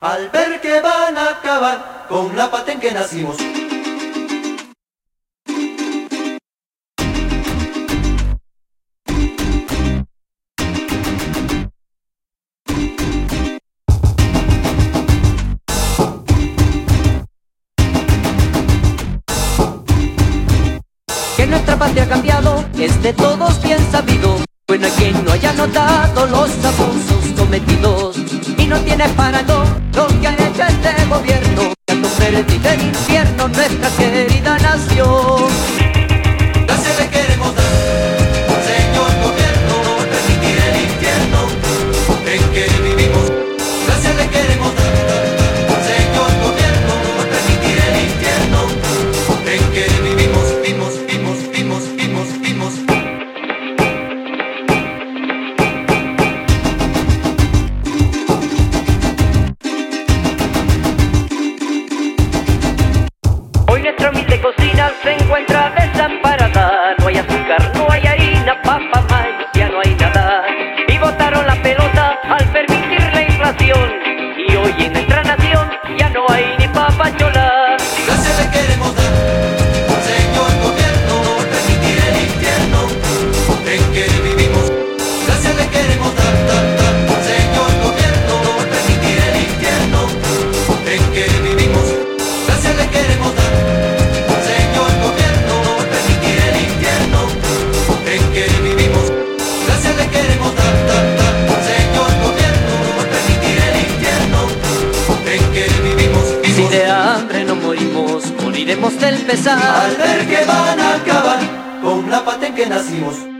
Al ver que van a acabar con la pata en que nacimos. Que nuestra patria ha cambiado es de todos bien sabido. Bueno, hay quien no haya notado los abusos cometidos y no tiene parado lo que ha hecho este gobierno, que ha convertido en infierno nuestra querida nación. Gracias le queremos dar, señor gobierno, por permitir el infierno en que vivimos. Gracias le queremos dar, señor gobierno, por permitir el infierno en que vivimos. Hoy nuestra humilde cocina se encuentra desamparada. No hay azúcar, no hay harina, papa, maíz, ya no hay nada. Y botaron la pelota al permitir la inflación. Y hoy en nuestra nación ya no hay ni papa chola. Gracias le queremos dar, señor gobierno, por permitir el infierno en que vivimos. Gracias le queremos dar, señor gobierno, por permitir el infierno en que vivimos. Gracias le queremos dar, señor gobierno, por permitir el infierno en que vivimos. Gracias le queremos dar, señor gobierno, por permitir el infierno en que vivimos. Si de hambre no morimos, moriremos del pesar. Al ver que van a acabar con la pata en que nacimos.